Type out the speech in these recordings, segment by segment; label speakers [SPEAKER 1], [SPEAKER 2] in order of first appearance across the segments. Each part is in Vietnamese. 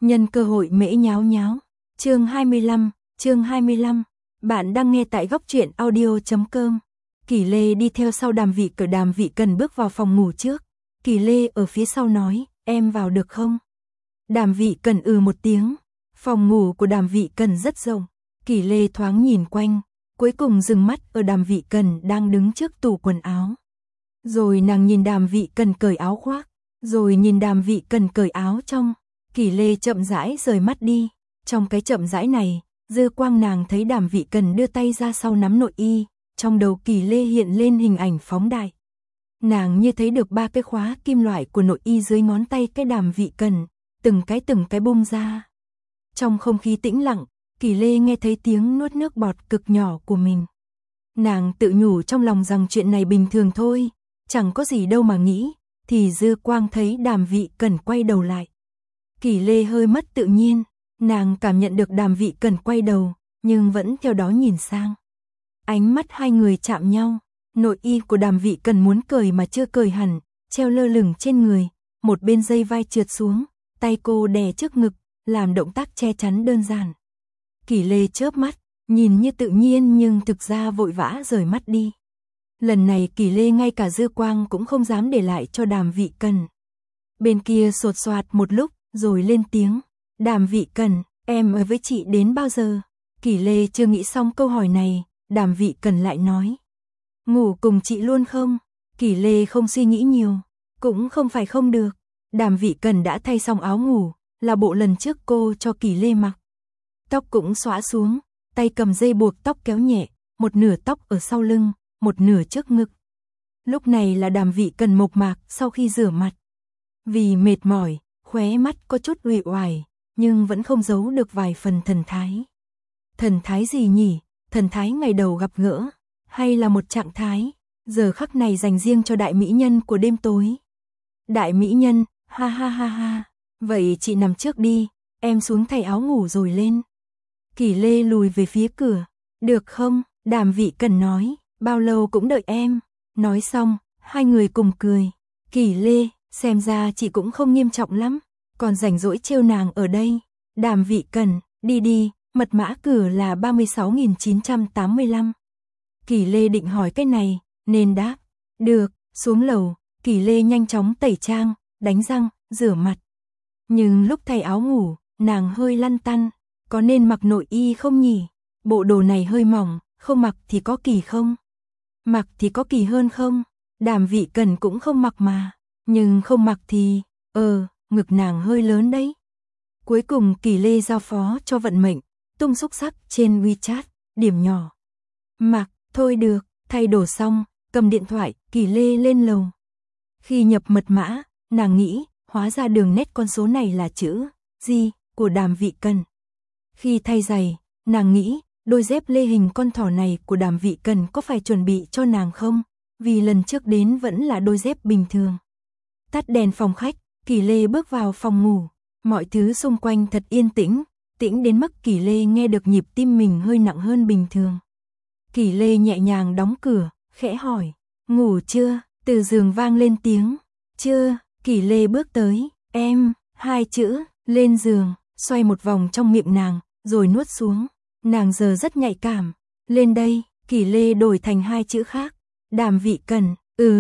[SPEAKER 1] Nhân cơ hội mễ nháo nháo. Chương 25. Bạn đang nghe tại góc truyện audio.com. Kỷ Lê đi theo sau Đàm Vị Cần bước vào phòng ngủ trước. Kỷ Lê ở phía sau nói, em vào được không? Đàm Vị Cần một tiếng. Phòng ngủ của Đàm Vị Cần rất rộng. Kỷ Lê thoáng nhìn quanh, cuối cùng dừng mắt ở Đàm Vị Cần đang đứng trước tủ quần áo. Rồi nàng nhìn Đàm Vị Cần cởi áo khoác, rồi nhìn Đàm Vị Cần cởi áo trong. Kỷ Lê chậm rãi rời mắt đi. Trong cái chậm rãi này, dư quang nàng thấy Đàm Vị Cần đưa tay ra sau nắm nội y, trong đầu Kỷ Lê hiện lên hình ảnh phóng đại. Nàng như thấy được 3 cái khóa kim loại của nội y dưới ngón tay cái Đàm Vị Cần, từng cái bung ra. Trong không khí tĩnh lặng, Kỷ Lê nghe thấy tiếng nuốt nước bọt cực nhỏ của mình. Nàng tự nhủ trong lòng rằng chuyện này bình thường thôi, chẳng có gì đâu mà nghĩ, thì dư quang thấy Đàm Vị Cần quay đầu lại. Kỷ Lê hơi mất tự nhiên, nàng cảm nhận được Đàm Vị Cần quay đầu, nhưng vẫn theo đó nhìn sang. Ánh mắt hai người chạm nhau, nội y của Đàm Vị Cần muốn cởi mà chưa cởi hẳn, treo lơ lửng trên người, một bên dây vai trượt xuống, tay cô đè trước ngực, làm động tác che chắn đơn giản. Kỷ Lê chớp mắt, nhìn như tự nhiên nhưng thực ra vội vã rời mắt đi. Lần này Kỷ Lê ngay cả dư quang cũng không dám để lại cho Đàm Vị Cần. Bên kia sột soạt một lúc, rồi lên tiếng, Đàm Vị Cần, em ở với chị đến bao giờ? Kỷ Lê chưa nghĩ xong câu hỏi này, Đàm Vị Cần lại nói, ngủ cùng chị luôn không? Kỷ Lê không suy nghĩ nhiều, cũng không phải không được. Đàm Vị Cần đã thay xong áo ngủ, là bộ lần trước cô cho Kỷ Lê mặc. Tóc cũng xõa xuống, tay cầm dây buộc tóc kéo nhẹ, một nửa tóc ở sau lưng, một nửa trước ngực. Lúc này là Đàm Vị Cần mộc mạc sau khi rửa mặt. Vì mệt mỏi, khóe mắt có chút uể oải, nhưng vẫn không giấu được vài phần thần thái. Thần thái gì nhỉ? Thần thái ngày đầu gặp gỡ, hay là một trạng thái giờ khắc này dành riêng cho đại mỹ nhân của đêm tối? Đại mỹ nhân, ha ha ha ha. Vậy chị nằm trước đi, em xuống thay áo ngủ rồi lên. Kỷ Lê lùi về phía cửa. Được không? Đàm Vị Cần nói, bao lâu cũng đợi em. Nói xong, hai người cùng cười. Kỷ Lê, xem ra chị cũng không nghiêm trọng lắm, còn rảnh rỗi trêu nàng ở đây. Đàm Vị Cần, đi đi, mật mã cửa là 36.985. Kỷ Lê định hỏi cái này, nên đáp. Được, xuống lầu, Kỷ Lê nhanh chóng tẩy trang, đánh răng, rửa mặt. Nhưng lúc thay áo ngủ, nàng hơi lăn tăn, có nên mặc nội y không nhỉ? Bộ đồ này hơi mỏng, không mặc thì có kỳ không? Mặc thì có kỳ hơn không? Đàm Vị Cần cũng không mặc mà, nhưng không mặc thì, ngực nàng hơi lớn đấy. Cuối cùng Kỷ Lê giao phó cho vận mệnh, tung xúc sắc trên WeChat, điểm nhỏ. Mặc, thôi được, thay đồ xong, cầm điện thoại, Kỷ Lê lên lầu. Khi nhập mật mã, nàng nghĩ, hóa ra đường nét con số này là chữ G của Đàm Vị Cần. Khi thay giày, nàng nghĩ, đôi dép lê hình con thỏ này của Đàm Vị Cần có phải chuẩn bị cho nàng không? Vì lần trước đến vẫn là đôi dép bình thường. Tắt đèn phòng khách, Kỷ Lê bước vào phòng ngủ. Mọi thứ xung quanh thật yên tĩnh, tĩnh đến mức Kỷ Lê nghe được nhịp tim mình hơi nặng hơn bình thường. Kỷ Lê nhẹ nhàng đóng cửa, khẽ hỏi, ngủ chưa? Từ giường vang lên tiếng, chưa. Kỷ Lê bước tới, em, hai chữ, lên giường, xoay một vòng trong miệng nàng, rồi nuốt xuống. Nàng giờ rất nhạy cảm, lên đây, Kỷ Lê đổi thành hai chữ khác, Đàm Vị Cần,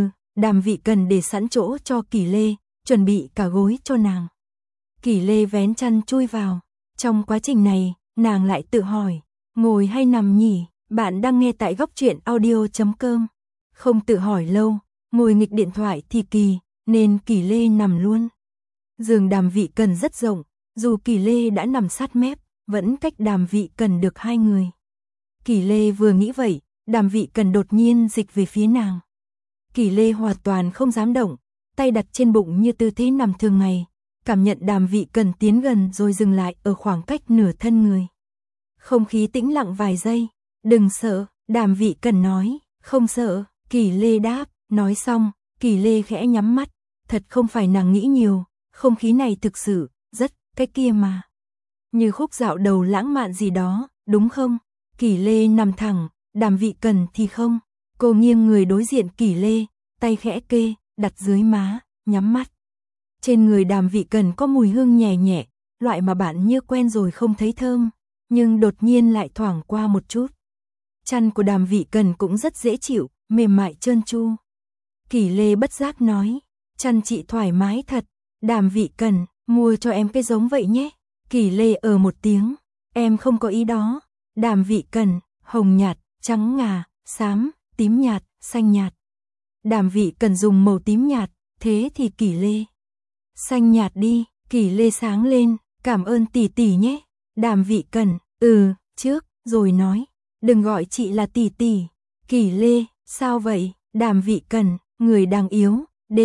[SPEAKER 1] Đàm Vị Cần để sẵn chỗ cho Kỷ Lê, chuẩn bị cả gối cho nàng. Kỷ Lê vén chăn chui vào, trong quá trình này, nàng lại tự hỏi, ngồi hay nằm nhỉ? Bạn đang nghe tại góc truyện audio.com. Không tự hỏi lâu, ngồi nghịch điện thoại thì kỳ, nên Kỷ Lê nằm luôn. Giường Đàm Vị Cần rất rộng, dù Kỷ Lê đã nằm sát mép, vẫn cách Đàm Vị Cần được 2 người. Kỷ Lê vừa nghĩ vậy, Đàm Vị Cần đột nhiên dịch về phía nàng. Kỷ Lê hoàn toàn không dám động, tay đặt trên bụng như tư thế nằm thường ngày, cảm nhận Đàm Vị Cần tiến gần rồi dừng lại ở khoảng cách nửa thân người. Không khí tĩnh lặng vài giây, đừng sợ, Đàm Vị Cần nói, không sợ, Kỷ Lê đáp, nói xong, Kỷ Lê khẽ nhắm mắt, thật không phải nàng nghĩ nhiều, không khí này thực sự, rất, cái kia mà. Như khúc dạo đầu lãng mạn gì đó, đúng không? Kỷ Lê nằm thẳng, Đàm Vị Cần thì không. Cô nghiêng người đối diện Kỷ Lê, tay khẽ kê, đặt dưới má, nhắm mắt. Trên người Đàm Vị Cần có mùi hương nhẹ nhẹ, loại mà bạn như quen rồi không thấy thơm, nhưng đột nhiên lại thoảng qua một chút. Chăn của Đàm Vị Cần cũng rất dễ chịu, mềm mại trơn tru. Kỷ Lê bất giác nói, chăn chị thoải mái thật, Đàm Vị Cần, mua cho em cái giống vậy nhé. Kỷ Lê một tiếng, em không có ý đó. Đàm Vị Cần, hồng nhạt, trắng ngà, xám, tím nhạt, xanh nhạt. Đàm Vị Cần dùng màu tím nhạt, thế thì Kỷ Lê. Xanh nhạt đi, Kỷ Lê sáng lên, cảm ơn tỷ tỷ nhé. Đàm Vị Cần, trước, rồi nói, đừng gọi chị là tỷ tỷ. Kỷ Lê, sao vậy? Đàm Vị Cần, người đang yếu,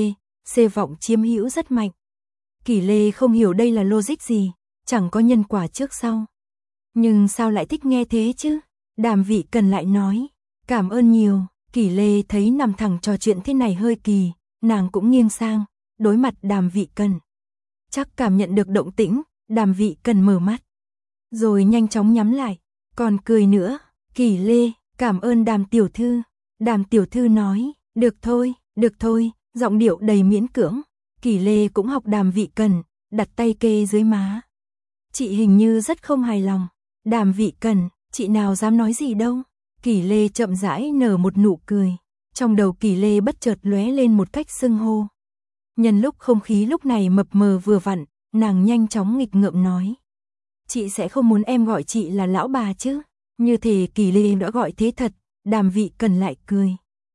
[SPEAKER 1] C vọng chiếm hữu rất mạnh. Kỷ Lê không hiểu đây là logic gì, chẳng có nhân quả trước sau. Nhưng sao lại thích nghe thế chứ? Đàm Vị Cần lại nói, cảm ơn nhiều. Kỷ Lê thấy nằm thẳng trò chuyện thế này hơi kỳ, nàng cũng nghiêng sang, đối mặt Đàm Vị Cần. Chắc cảm nhận được động tĩnh, Đàm Vị Cần mở mắt, rồi nhanh chóng nhắm lại, còn cười nữa. Kỷ Lê, cảm ơn Đàm tiểu thư. Đàm tiểu thư nói, được thôi, giọng điệu đầy miễn cưỡng. Kỷ Lê cũng học Đàm Vị Cần, đặt tay kê dưới má. Chị hình như rất không hài lòng. Đàm Vị Cần, chị nào dám nói gì đâu. Kỷ Lê chậm rãi nở một nụ cười. Trong đầu Kỷ Lê bất chợt lóe lên một cách xưng hô. Nhân lúc không khí lúc này mập mờ vừa vặn, nàng nhanh chóng nghịch ngợm nói. Chị sẽ không muốn em gọi chị là lão bà chứ? Như thể Kỷ Lê đã gọi thế thật, Đàm Vị Cần lại cười.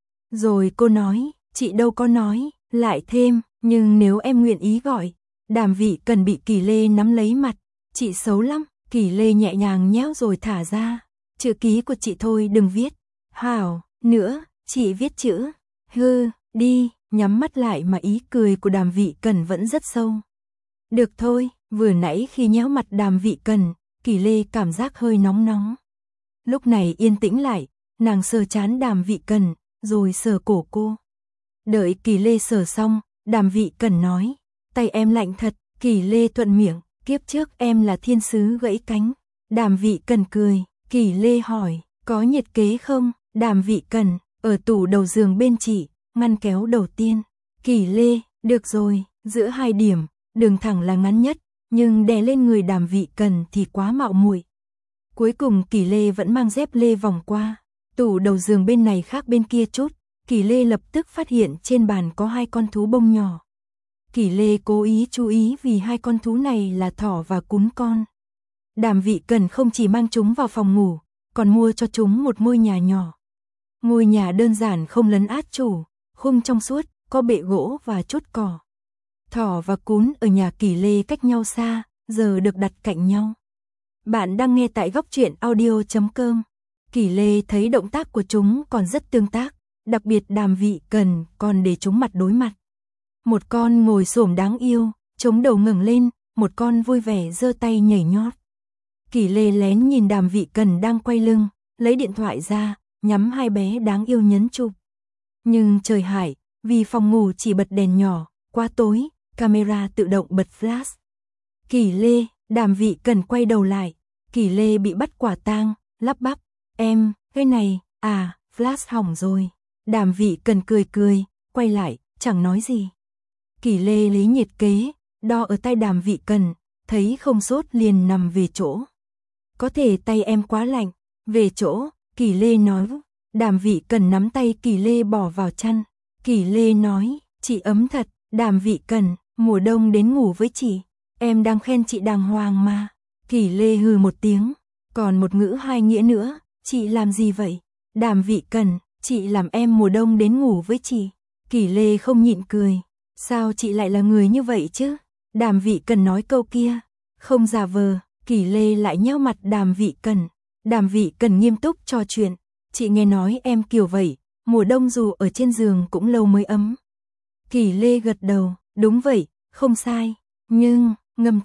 [SPEAKER 1] Rồi cô nói, chị đâu có nói, lại thêm, nhưng nếu em nguyện ý gọi. Đàm Vị Cần bị Kỷ Lê nắm lấy mặt, chị xấu lắm. Kỷ Lê nhẹ nhàng nhéo rồi thả ra. Chữ ký của chị thôi đừng viết. Hảo, nữa, chị viết chữ. Hư, đi, nhắm mắt lại mà ý cười của Đàm Vị Cần vẫn rất sâu. Được thôi, vừa nãy khi nhéo mặt Đàm Vị Cần, Kỷ Lê cảm giác hơi nóng nóng. Lúc này yên tĩnh lại, nàng sờ trán Đàm Vị Cần, rồi sờ cổ cô. Đợi Kỷ Lê sờ xong, Đàm Vị Cần nói, tay em lạnh thật. Kỷ Lê thuận miệng, kiếp trước em là thiên sứ gãy cánh. Đàm Vị Cần cười. Kỷ Lê hỏi, có nhiệt kế không? Đàm Vị Cần, ở tủ đầu giường bên chị, ngăn kéo đầu tiên. Kỷ Lê, được rồi, giữa hai điểm, đường thẳng là ngắn nhất, nhưng đè lên người Đàm Vị Cần thì quá mạo muội. Cuối cùng Kỷ Lê vẫn mang dép lê vòng qua. Tủ đầu giường bên này khác bên kia chút. Kỷ Lê lập tức phát hiện trên bàn có hai con thú bông nhỏ. Kỷ Lê cố ý chú ý vì hai con thú này là thỏ và cún con. Đàm Vị Cần không chỉ mang chúng vào phòng ngủ, còn mua cho chúng một ngôi nhà nhỏ. Ngôi nhà đơn giản không lấn át chủ, khung trong suốt, có bệ gỗ và chút cỏ. Thỏ và cún ở nhà Kỷ Lê cách nhau xa, giờ được đặt cạnh nhau. Bạn đang nghe tại góc truyện audio.com. Kỷ Lê thấy động tác của chúng còn rất tương tác, đặc biệt Đàm Vị Cần còn để chúng mặt đối mặt. Một con ngồi xổm đáng yêu, chống đầu ngẩng lên, một con vui vẻ giơ tay nhảy nhót. Kỷ Lê lén nhìn Đàm Vị Cần đang quay lưng, lấy điện thoại ra, nhắm hai bé đáng yêu nhấn chụp. Nhưng trời hại, vì phòng ngủ chỉ bật đèn nhỏ, quá tối, camera tự động bật flash. Kỷ Lê, Đàm Vị Cần quay đầu lại, Kỷ Lê bị bắt quả tang, lắp bắp, em, cái này, flash hỏng rồi. Đàm Vị Cần cười, quay lại, chẳng nói gì. Kỷ Lê lấy nhiệt kế, đo ở tay Đàm Vị Cần, thấy không sốt liền nằm về chỗ. Có thể tay em quá lạnh, về chỗ, Kỷ Lê nói. Đàm Vị Cần nắm tay Kỷ Lê bỏ vào chăn. Kỷ Lê nói, chị ấm thật. Đàm Vị Cần, mùa đông đến ngủ với chị, em đang khen chị đàng hoàng mà. Kỷ Lê hừ một tiếng, còn một ngữ hai nghĩa nữa, chị làm gì vậy? Đàm Vị Cần, chị làm em mùa đông đến ngủ với chị. Kỷ Lê không nhịn cười, sao chị lại là người như vậy chứ? Đàm Vị Cần nói câu kia, không giả vờ. Kỷ Lê lại nhéo mặt Đàm Vị Cần. Đàm Vị Cần nghiêm túc trò chuyện, chị nghe nói em kiểu vậy, mùa đông dù ở trên giường cũng lâu mới ấm. Kỷ Lê gật đầu, đúng vậy, không sai, nhưng,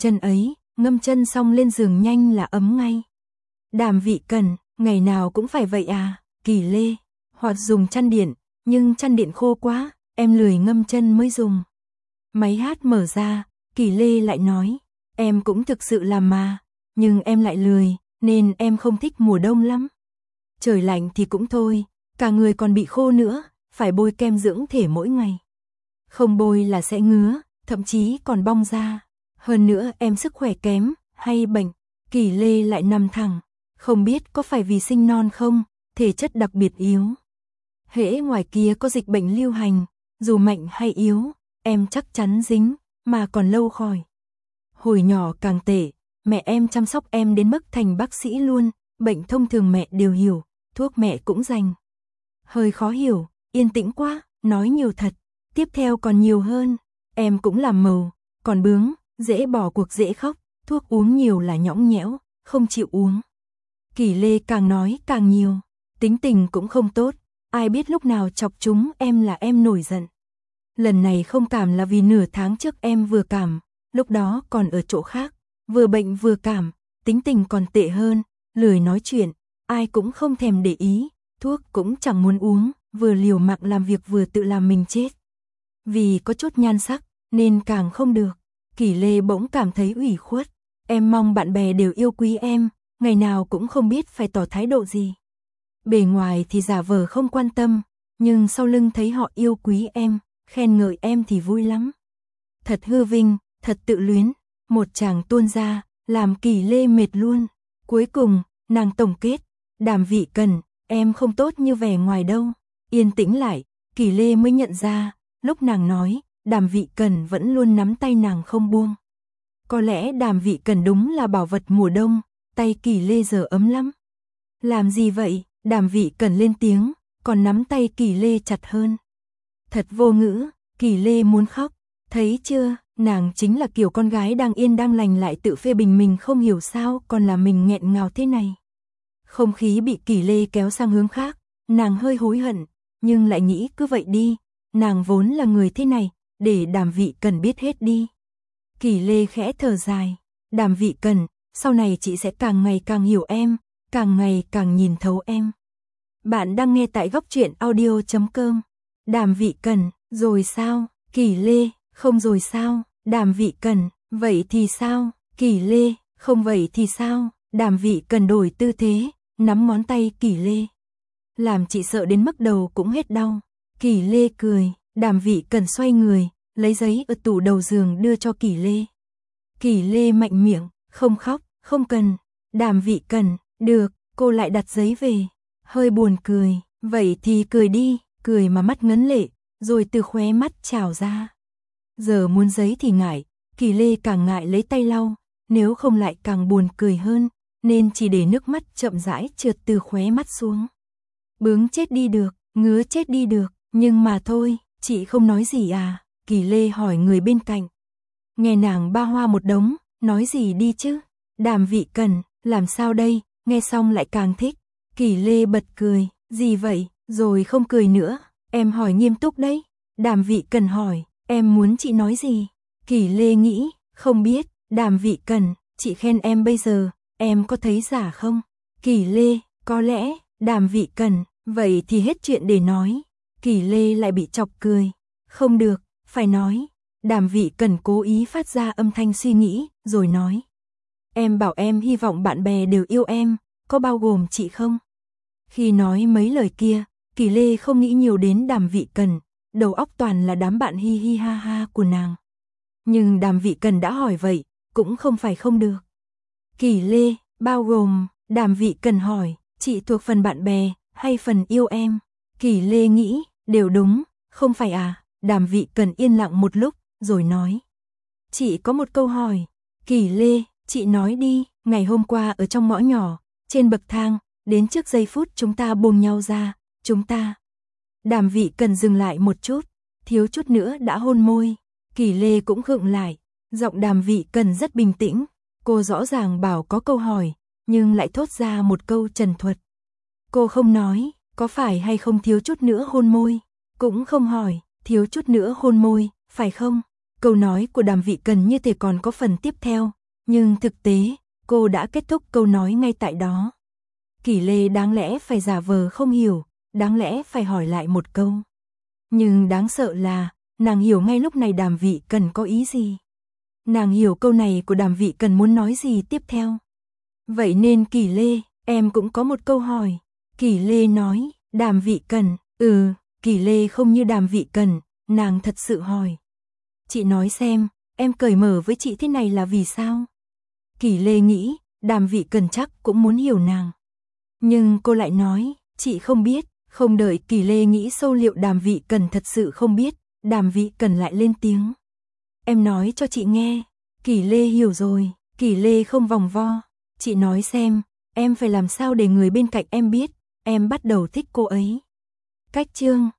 [SPEAKER 1] ngâm chân xong lên giường nhanh là ấm ngay. Đàm Vị Cần, ngày nào cũng phải vậy à? Kỷ Lê, hoặc dùng chăn điện, nhưng chăn điện khô quá, em lười ngâm chân mới dùng. Máy hát mở ra, Kỷ Lê lại nói, em cũng thực sự làm mà, nhưng em lại lười, nên em không thích mùa đông lắm. Trời lạnh thì cũng thôi, cả người còn bị khô nữa, phải bôi kem dưỡng thể mỗi ngày. Không bôi là sẽ ngứa, thậm chí còn bong da. Hơn nữa em sức khỏe kém, hay bệnh? Kỳ Lê lại nằm thẳng, không biết có phải vì sinh non không, thể chất đặc biệt yếu. Hễ ngoài kia có dịch bệnh lưu hành, dù mạnh hay yếu, em chắc chắn dính, mà còn lâu khỏi. Hồi nhỏ càng tệ, mẹ em chăm sóc em đến mức thành bác sĩ luôn, bệnh thông thường mẹ đều hiểu, thuốc mẹ cũng dành. Hơi khó hiểu, yên tĩnh quá, nói nhiều thật, tiếp theo còn nhiều hơn, em cũng làm màu, còn bướng, dễ bỏ cuộc dễ khóc, thuốc uống nhiều là nhõng nhẽo, không chịu uống. Kỳ Lê càng nói càng nhiều, tính tình cũng không tốt, ai biết lúc nào chọc chúng em là em nổi giận. Lần này không cảm là vì nửa tháng trước em vừa cảm, lúc đó còn ở chỗ khác, vừa bệnh vừa cảm, tính tình còn tệ hơn, lười nói chuyện, ai cũng không thèm để ý, thuốc cũng chẳng muốn uống, vừa liều mạng làm việc vừa tự làm mình chết. Vì có chút nhan sắc, nên càng không được. Kỳ Lê bỗng cảm thấy ủy khuất, em mong bạn bè đều yêu quý em, ngày nào cũng không biết phải tỏ thái độ gì. Bề ngoài thì giả vờ không quan tâm, nhưng sau lưng thấy họ yêu quý em, khen ngợi em thì vui lắm. Thật hư vinh, thật tự luyến, một tràng tuôn ra, làm Kỳ Lê mệt luôn. Cuối cùng, nàng tổng kết, Đàm Vị Cần, em không tốt như vẻ ngoài đâu. Yên tĩnh lại, Kỳ Lê mới nhận ra, lúc nàng nói, Đàm Vị Cần vẫn luôn nắm tay nàng không buông. Có lẽ Đàm Vị Cần đúng là bảo vật mùa đông, tay Kỳ Lê giờ ấm lắm. Làm gì vậy? Đàm Vị Cần lên tiếng, còn nắm tay Kỳ Lê chặt hơn. Thật vô ngữ, Kỳ Lê muốn khóc, thấy chưa, nàng chính là kiểu con gái đang yên đang lành lại tự phê bình mình không hiểu sao còn là mình nghẹn ngào thế này. Không khí bị Kỳ Lê kéo sang hướng khác, nàng hơi hối hận, nhưng lại nghĩ cứ vậy đi, nàng vốn là người thế này, để Đàm Vị Cần biết hết đi. Kỳ Lê khẽ thở dài, Đàm Vị Cần, sau này chị sẽ càng ngày càng hiểu em, càng ngày càng nhìn thấu em. Bạn đang nghe tại góc truyện audio.com. Đàm Vị Cần, rồi sao? Kỳ Lê, không rồi sao? Đàm Vị Cần, vậy thì sao? Kỳ Lê, không vậy thì sao? Đàm Vị Cần đổi tư thế, nắm ngón tay Kỳ Lê. Làm chị sợ đến mức đầu cũng hết đau. Kỳ Lê cười, Đàm Vị Cần xoay người, lấy giấy ở tủ đầu giường đưa cho Kỳ Lê. Kỳ Lê mạnh miệng, không khóc, không cần. Đàm Vị Cần, được, cô lại đặt giấy về. Hơi buồn cười, vậy thì cười đi, cười mà mắt ngấn lệ, rồi từ khóe mắt trào ra. Giờ muốn giấy thì ngại, Kỳ Lê càng ngại lấy tay lau, nếu không lại càng buồn cười hơn, nên chỉ để nước mắt chậm rãi trượt từ khóe mắt xuống. Bướng chết đi được, ngứa chết đi được, nhưng mà thôi, chị không nói gì à? Kỳ Lê hỏi người bên cạnh. Nghe nàng ba hoa một đống, nói gì đi chứ? Đàm Vị Cần, làm sao đây? Nghe xong lại càng thích. Kỳ Lê bật cười, gì vậy? Rồi không cười nữa, em hỏi nghiêm túc đấy. Đàm Vị Cần hỏi, em muốn chị nói gì? Kỳ Lê nghĩ, không biết. Đàm Vị Cần, chị khen em bây giờ, em có thấy giả không? Kỳ Lê, có lẽ. Đàm Vị Cần, vậy thì hết chuyện để nói. Kỳ Lê lại bị chọc cười. Không được, phải nói. Đàm Vị Cần cố ý phát ra âm thanh suy nghĩ, rồi nói. Em bảo em hy vọng bạn bè đều yêu em, có bao gồm chị không? Khi nói mấy lời kia, Kỳ Lê không nghĩ nhiều đến Đàm Vị Cần, đầu óc toàn là đám bạn hi hi ha ha của nàng. Nhưng Đàm Vị Cần đã hỏi vậy, cũng không phải không được. Kỳ Lê, bao gồm, Đàm Vị Cần hỏi, chị thuộc phần bạn bè, hay phần yêu em? Kỳ Lê nghĩ, đều đúng, không phải à? Đàm Vị Cần yên lặng một lúc, rồi nói. Chị có một câu hỏi. Kỳ Lê, chị nói đi. Ngày hôm qua ở trong ngõ nhỏ, trên bậc thang, đến trước giây phút chúng ta buông nhau ra, chúng ta. Đàm Vị Cần dừng lại một chút, thiếu chút nữa đã hôn môi. Kỳ Lê cũng khựng lại, giọng Đàm Vị Cần rất bình tĩnh. Cô rõ ràng bảo có câu hỏi, nhưng lại thốt ra một câu trần thuật. Cô không nói, có phải hay không thiếu chút nữa hôn môi, cũng không hỏi, thiếu chút nữa hôn môi, phải không? Câu nói của Đàm Vị Cần như thể còn có phần tiếp theo, nhưng thực tế, cô đã kết thúc câu nói ngay tại đó. Kỳ Lê đáng lẽ phải giả vờ không hiểu, đáng lẽ phải hỏi lại một câu. Nhưng đáng sợ là, nàng hiểu ngay lúc này Đàm Vị Cần có ý gì. Nàng hiểu câu này của Đàm Vị Cần muốn nói gì tiếp theo. Vậy nên Kỳ Lê, em cũng có một câu hỏi. Kỳ Lê nói, Đàm Vị Cần, Kỳ Lê không như Đàm Vị Cần, nàng thật sự hỏi. Chị nói xem, em cởi mở với chị thế này là vì sao? Kỷ Lê nghĩ, Đàm Vị Cần chắc cũng muốn hiểu nàng. Nhưng cô lại nói, chị không biết, không đợi Kỷ Lê nghĩ sâu liệu Đàm Vị Cần thật sự không biết, Đàm Vị Cần lại lên tiếng. Em nói cho chị nghe. Kỷ Lê hiểu rồi, Kỷ Lê không vòng vo. Chị nói xem, em phải làm sao để người bên cạnh em biết, em bắt đầu thích cô ấy. Cách chương